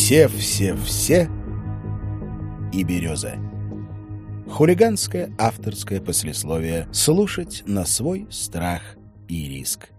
Все-все-все и береза. Хулиганское авторское послесловие. Слушать на свой страх и риск.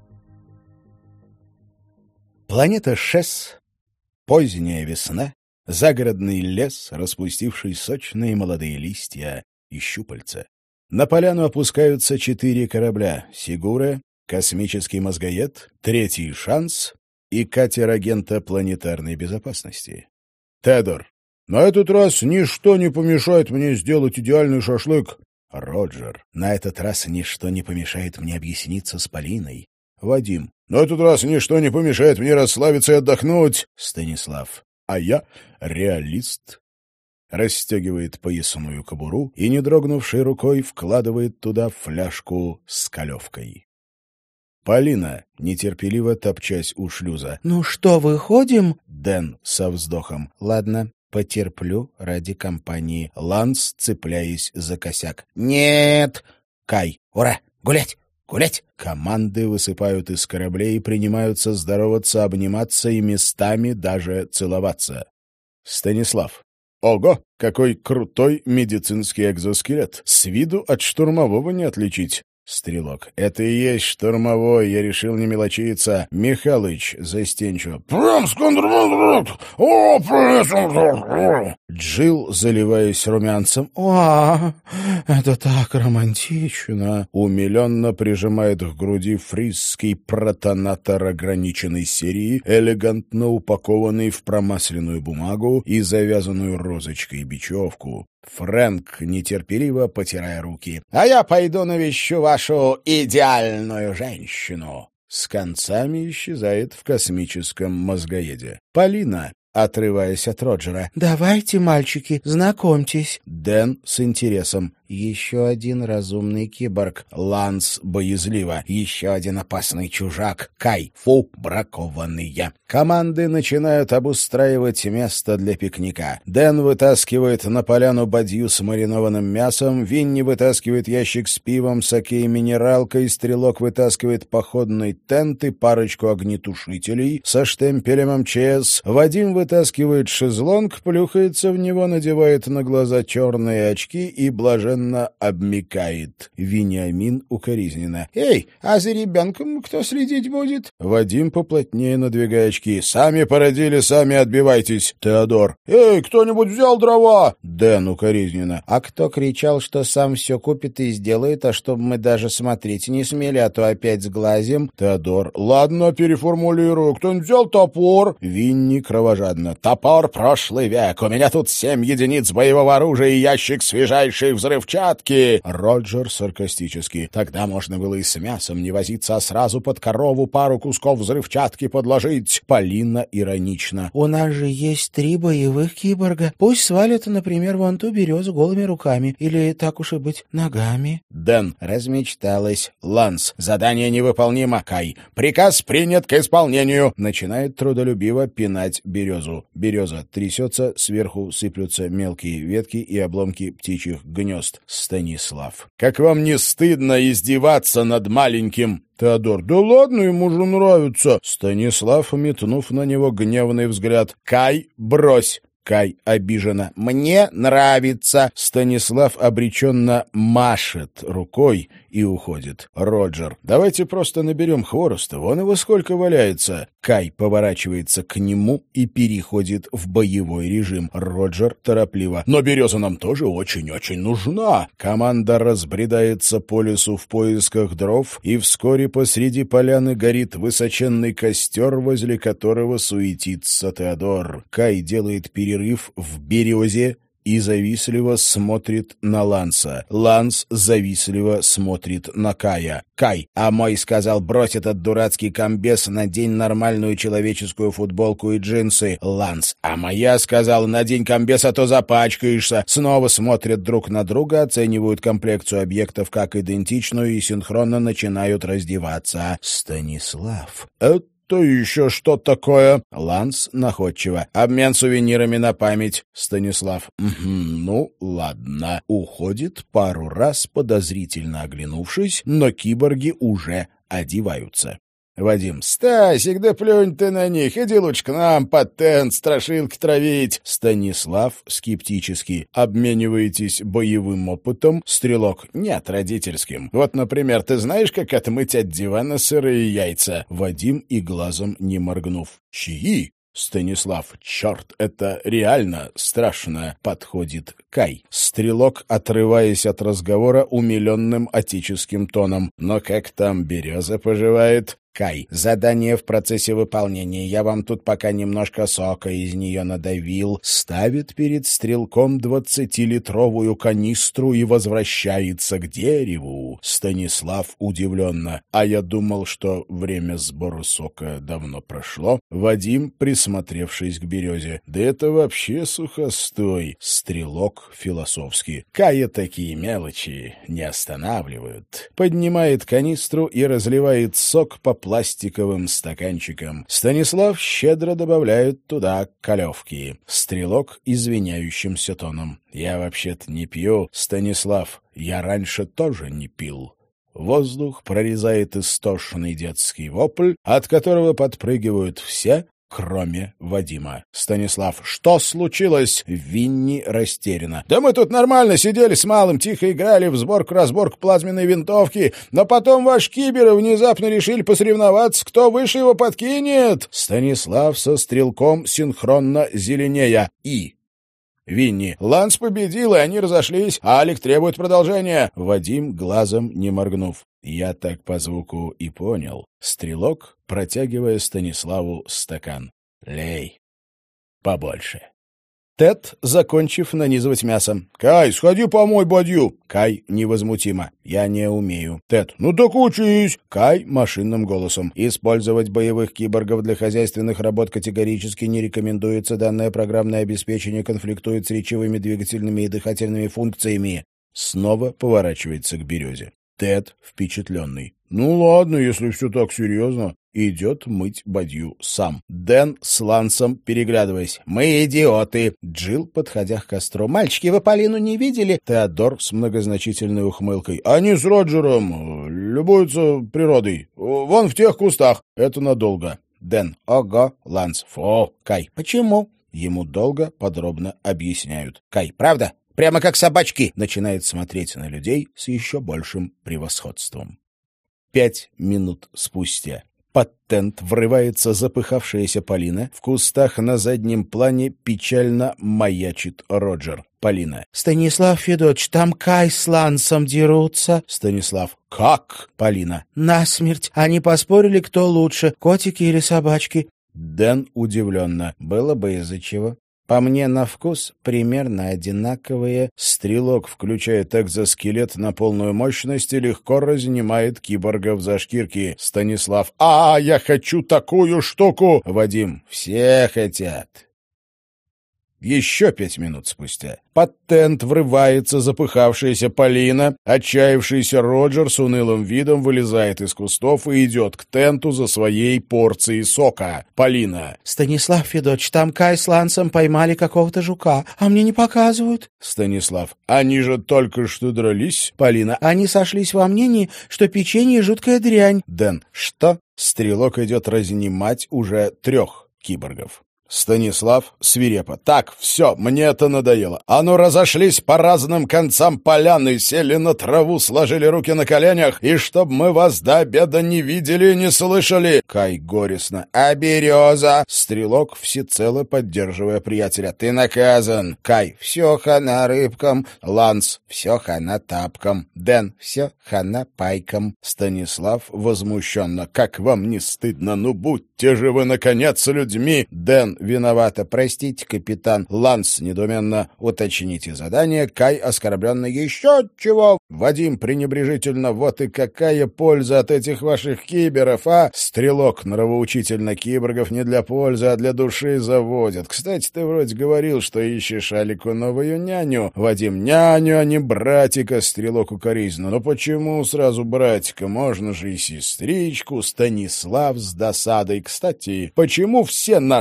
Планета Шес, поздняя весна, загородный лес, распустивший сочные молодые листья и щупальца. На поляну опускаются 4 корабля — «Сигура», «Космический мозгоед», «Третий шанс» и катер агента планетарной безопасности. Теодор. На этот раз ничто не помешает мне сделать идеальный шашлык. Роджер. На этот раз ничто не помешает мне объясниться с Полиной. Вадим. На этот раз ничто не помешает мне расслабиться и отдохнуть. Станислав. А я реалист. Расстегивает поясную кобуру и, не дрогнувшей рукой, вкладывает туда фляжку с колевкой. Полина, нетерпеливо топчась у шлюза. «Ну что, выходим?» Дэн со вздохом. «Ладно, потерплю ради компании». Ланс, цепляясь за косяк. «Нет!» Кай. «Ура! Гулять! Гулять!» Команды высыпают из кораблей и принимаются здороваться, обниматься и местами даже целоваться. Станислав. «Ого, какой крутой медицинский экзоскелет! С виду от штурмового не отличить». Стрелок. «Это и есть штурмовой, я решил не мелочиться. Михалыч, застенчиво. Прям скандал! Джилл, заливаясь румянцем. «О, это так романтично!» Умиленно прижимает к груди фрисский протонатор ограниченной серии, элегантно упакованный в промасленную бумагу и завязанную розочкой бечевку. Фрэнк, нетерпеливо потирая руки. «А я пойду навещу вашу идеальную женщину!» С концами исчезает в космическом мозгоеде. Полина, отрываясь от Роджера. «Давайте, мальчики, знакомьтесь». Дэн с интересом. «Еще один разумный киборг». Ланс боязливо. «Еще один опасный чужак». Кай. «Фу, бракованные». Команды начинают обустраивать место для пикника. Дэн вытаскивает на поляну бадью с маринованным мясом, Винни вытаскивает ящик с пивом, саке и минералкой, Стрелок вытаскивает походный тент и парочку огнетушителей со штемпелем МЧС, Вадим вытаскивает шезлонг, плюхается в него, надевает на глаза черные очки и блаженно обмякает. Вениамин укоризненно. «Эй, а за ребенком кто следить будет?» Вадим поплотнее надвигая очки. «Сами породили, сами отбивайтесь». Теодор. «Эй, кто-нибудь взял дрова?» Дэн укоризненно. «А кто кричал, что сам все купит и сделает, а чтобы мы даже смотреть не смели, а то опять сглазим?» Теодор. «Ладно, переформулирую. Кто-нибудь взял топор?» Винни кровожадно. «Топор прошлый век. У меня тут 7 единиц боевого оружия и ящик свежайшей взрывчатки». Роджер саркастически. «Тогда можно было и с мясом не возиться, а сразу под корову пару кусков взрывчатки подложить». Полина иронично. «У нас же есть 3 боевых киборга. Пусть свалят, например, вон ту березу голыми руками. Или, так уж и быть, ногами». Дэн. Размечталась. Ланс. «Задание невыполнимо». Кай. «Приказ принят к исполнению». Начинает трудолюбиво пинать березу. Береза трясется, сверху сыплются мелкие ветки и обломки птичьих гнезд. Станислав. «Как вам не стыдно издеваться над маленьким?» Теодор. «Да ладно, ему же нравится». Станислав, метнув на него гневный взгляд. «Кай, брось!» Кай обиженно. «Мне нравится». Станислав обреченно машет рукой и уходит. Роджер. «Давайте просто наберем хвороста, вон его сколько валяется». Кай поворачивается к нему и переходит в боевой режим. Роджер торопливо. «Но береза нам тоже очень-очень нужна». Команда разбредается по лесу в поисках дров, и вскоре посреди поляны горит высоченный костер, возле которого суетится Теодор. Кай делает перерыв в березе и завистливо смотрит на Ланса. Ланс завистливо смотрит на Кая. Кай. «А мой сказал, брось этот дурацкий комбез, надень нормальную человеческую футболку и джинсы». Ланс. «А моя сказала, надень комбез, а то запачкаешься». Снова смотрят друг на друга, оценивают комплекцию объектов как идентичную и синхронно начинают раздеваться. Станислав. «Это еще что такое?» Ланс находчиво. «Обмен сувенирами на память». Станислав. Ну, ладно». Уходит пару раз, подозрительно оглянувшись, но киборги уже одеваются. Вадим. Стасик, да плюнь ты на них, иди лучше к нам, патент, страшилки травить. Станислав скептически. Обмениваетесь боевым опытом? Стрелок. Нет, родительским. Вот, например, ты знаешь, как отмыть от дивана сырые яйца? Вадим и глазом не моргнув. Чьи? Станислав. Черт, это реально страшно. Подходит Кай. Стрелок, отрываясь от разговора умиленным отеческим тоном. Но как там Береза поживает? Кай. Задание в процессе выполнения. Я вам тут пока немножко сока из нее надавил. Ставит перед стрелком 20-литровую канистру и возвращается к дереву. Станислав удивленно. А я думал, что время сбора сока давно прошло. Вадим, присмотревшись к Березе. Да это вообще сухостой. Стрелок философски. Кая такие мелочи не останавливают. Поднимает канистру и разливает сок по пластиковым стаканчикам. Станислав щедро добавляет туда колевки. Стрелок извиняющимся тоном. Я вообще-то не пью, Станислав. Я раньше тоже не пил. Воздух прорезает истошный детский вопль, от которого подпрыгивают все, кроме Вадима. Станислав. Что случилось? Винни растерянно. Да мы тут нормально сидели с малым, тихо играли в сборку-разборку плазменной винтовки, но потом ваш киберы внезапно решили посоревноваться, кто выше его подкинет. Станислав со стрелком синхронно зеленея. Винни. Ланс победил, и они разошлись, а Алик требует продолжения. Вадим, глазом не моргнув. Я так по звуку и понял. Стрелок, протягивая Станиславу стакан. Лей. Побольше. Тед, закончив нанизывать мясо. «Кай, сходи помой бадью!» Кай невозмутимо. «Я не умею». Тед. «Ну так учись!» Кай машинным голосом. «Использовать боевых киборгов для хозяйственных работ категорически не рекомендуется. Данное программное обеспечение конфликтует с речевыми, двигательными и дыхательными функциями». Снова поворачивается к Березе. Тед впечатленный. «Ну ладно, если все так серьезно». Идет мыть бадью сам. Дэн с Лансом, переглядываясь. «Мы идиоты!» Джилл, подходя к костру. «Мальчики, вы Полину не видели?» Теодор с многозначительной ухмылкой. «Они с Роджером любуются природой. Вон в тех кустах. Это надолго». Дэн. «Ого!» Ланс. «Фу!» Кай. «Почему?» Ему долго, подробно объясняют. Кай. «Правда? Прямо как собачки!» Начинает смотреть на людей с еще большим превосходством. 5 минут спустя. Под тент врывается запыхавшаяся Полина. В кустах на заднем плане печально маячит Роджер. Полина. «Станислав Федотович, там Кай с Лансом дерутся». Станислав. «Как?» Полина. «Насмерть. Они поспорили, кто лучше, котики или собачки». Дэн удивленно. «Было бы из-за чего». По мне на вкус примерно одинаковые. Стрелок включает экзоскелет на полную мощность и легко разнимает киборгов за шкирки. Станислав. Я хочу такую штуку! Вадим. Все хотят. Еще 5 минут спустя. Под тент врывается запыхавшаяся Полина. Отчаявшийся Роджер с унылым видом вылезает из кустов и идет к тенту за своей порцией сока. Полина. «Станислав Федотович, там Кай с Лансом поймали какого-то жука, а мне не показывают». Станислав. «Они же только что дрались». Полина. «Они сошлись во мнении, что печенье — жуткая дрянь». Дэн. «Что?» Стрелок идет разнимать уже 3 киборгов. Станислав свирепо. «Так, все, мне это надоело. А ну разошлись по разным концам поляны, сели на траву, сложили руки на коленях, и чтоб мы вас до обеда не видели и не слышали». Кай горестно. «А Береза?» Стрелок, всецело поддерживая приятеля. «Ты наказан». Кай. «Все хана рыбкам». Ланс. «Все хана тапкам». Дэн. «Все хана пайкам». Станислав возмущенно. «Как вам не стыдно? Ну будьте же вы, наконец, людьми». Дэн. «Виновата. Простите, капитан». Ланс недоуменно. «Уточните задание». Кай оскорбленно. «Еще чего?» Вадим пренебрежительно. «Вот и какая польза от этих ваших киберов, а?» Стрелок нравоучительно. «Киборгов не для пользы, а для души заводят. Кстати, ты вроде говорил, что ищешь Алику новую няню». Вадим. «Няню, а не братика». Стрелок укоризненно. «Ну почему сразу братика? Можно же и сестричку». Станислав с досадой. «Кстати, почему все наши киборги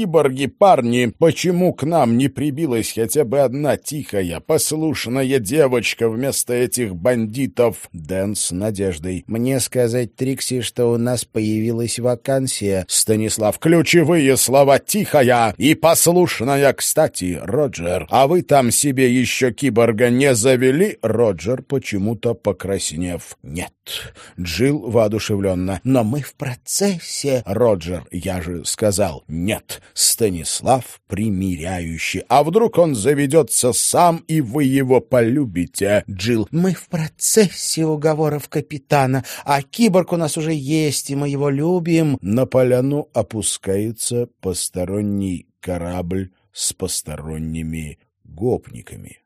киборги, парни, почему к нам не прибилась хотя бы одна тихая, послушная девочка вместо этих бандитов?» Дэн с надеждой. «Мне сказать Трикси, что у нас появилась вакансия?» Станислав. «Ключевые слова: тихая и послушная. Кстати, Роджер, а вы там себе еще киборга не завели?» Роджер, почему-то покраснев. «Нет». Джилл воодушевленно. «Но мы в процессе». Роджер. «Я же сказал нет». Станислав примиряющий. «А вдруг он заведется сам, и вы его полюбите?» Джилл. «Мы в процессе уговоров капитана, а киборг у нас уже есть, и мы его любим». На поляну опускается посторонний корабль с посторонними гопниками.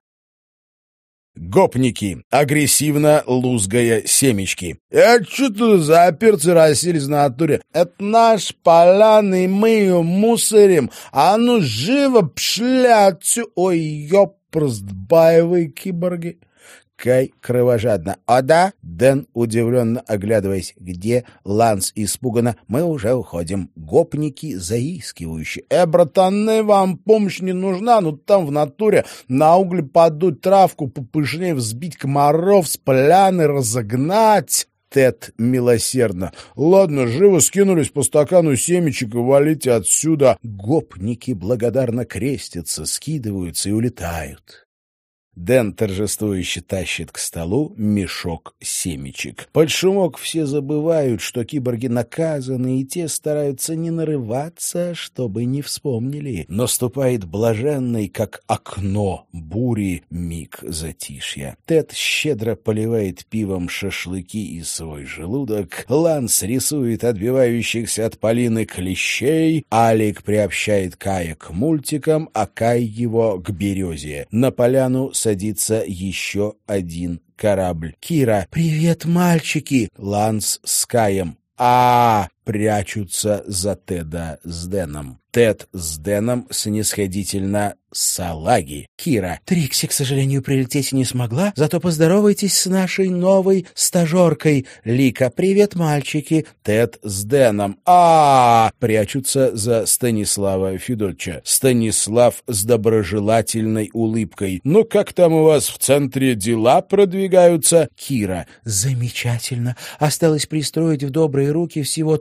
Гопники, агрессивно лузгая семечки. «Это что-то за перцы расселись на натуре? Это наш поляны, мы ее мусорим. А ну живо пшли отсюда! Ой, ёпрст, боевые киборги!» Кай кровожадно. «О да?» Дэн удивленно оглядываясь. «Где?» Ланс испуганно. «Мы уже уходим». Гопники заискивающие. Братаны, вам помощь не нужна? Ну там в натуре на угле подуть травку, попышнее взбить комаров, с поляны разогнать». Тед милосердно. «Ладно, живо скинулись по стакану семечек и валите отсюда». Гопники благодарно крестятся, скидываются и улетают. Дэн торжествующе тащит к столу мешок семечек. Под шумок все забывают, что киборги наказаны, и те стараются не нарываться, чтобы не вспомнили. Наступает блаженный, как окно бури, миг затишья. Тед щедро поливает пивом шашлыки и свой желудок. Ланс рисует отбивающихся от Полины клещей. Алик приобщает Кая к мультикам, а Кай его к березе. На поляну садится еще один корабль. Кира. «Привет, мальчики!» Ланс с Каем. Прячутся за Теда с Дэном. Тед с Дэном снисходительно салаги. Кира. «Трикси, к сожалению, прилететь не смогла, зато поздоровайтесь с нашей новой стажеркой». Лика. «Привет, мальчики». Тед с Дэном. Прячутся за Станислава Федотча. Станислав с доброжелательной улыбкой. «Ну, как там у вас в центре дела продвигаются?» Кира. «Замечательно. Осталось пристроить в добрые руки всего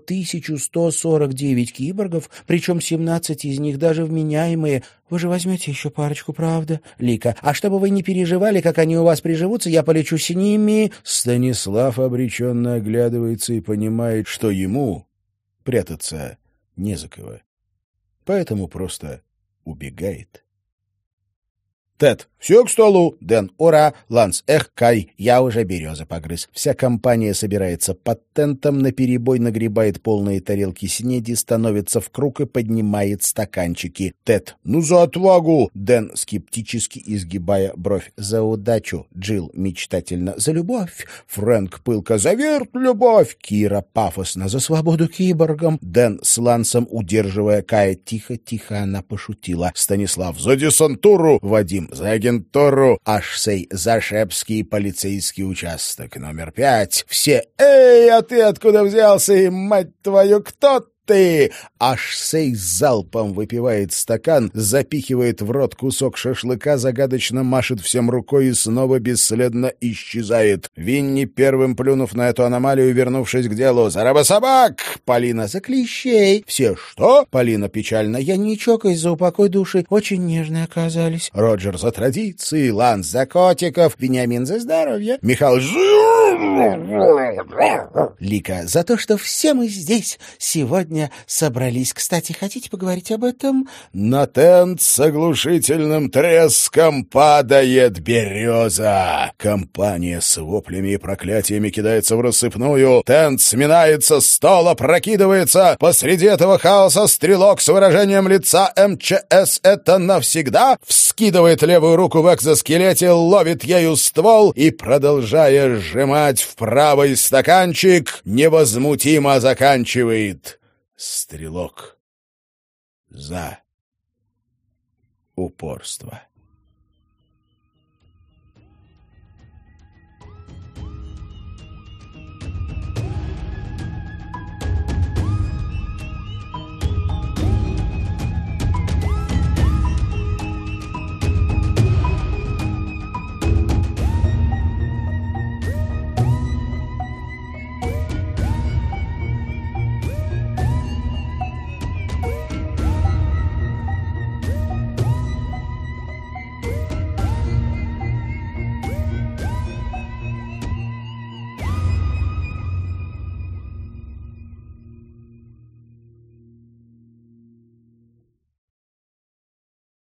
1149 киборгов, причем 17 из них даже вменяемые. Вы же возьмете еще парочку, правда?» Лика. «А чтобы вы не переживали, как они у вас приживутся, я полечу с ними». Станислав обреченно оглядывается и понимает, что ему прятаться не за кого. Поэтому просто убегает. Тед. «Все к столу!» Дэн. «Ура!» Ланс. «Эх, Кай, я уже березы погрыз». Вся компания собирается под тентом, наперебой нагребает полные тарелки снеди, становится в круг и поднимает стаканчики. Тед. «Ну за отвагу!» Дэн, скептически изгибая бровь. «За удачу!» Джилл мечтательно. «За любовь!» Фрэнк пылко. «За верт любовь!» Кира пафосно. «За свободу киборгам!» Дэн с Лансом, удерживая Кая. Тихо-тихо она пошутила. Станислав. «За десантуру!» Вадим. «За агентуру!» Ашсей. «За Шепский полицейский участок номер 5. Все. «Эй, а ты откуда взялся? И, мать твою, кто ты?» Ашсей залпом выпивает стакан, запихивает в рот кусок шашлыка, загадочно машет всем рукой и снова бесследно исчезает. Винни, первым плюнув на эту аномалию, вернувшись к делу. «За рабособак!» Полина. «За клещей!» Все. «Что?» Полина печально. «Я не чокаюсь, за упокой души. Очень нежные оказались». Роджер. «За традиции!» Ланс. «За котиков!» Вениамин. «За здоровье!» Михаил. Лика. «За то, что все мы здесь сегодня собрались. Кстати, хотите поговорить об этом?» На тент с оглушительным треском падает береза. Компания с воплями и проклятиями кидается в рассыпную. Тент сминается, стол опрокидывается. Посреди этого хаоса стрелок с выражением лица МЧС «Это навсегда» вскидывает левую руку в экзоскелете, ловит ею ствол и, продолжая сжимать в правый стаканчик, невозмутимо заканчивает. Стрелок. За упорство.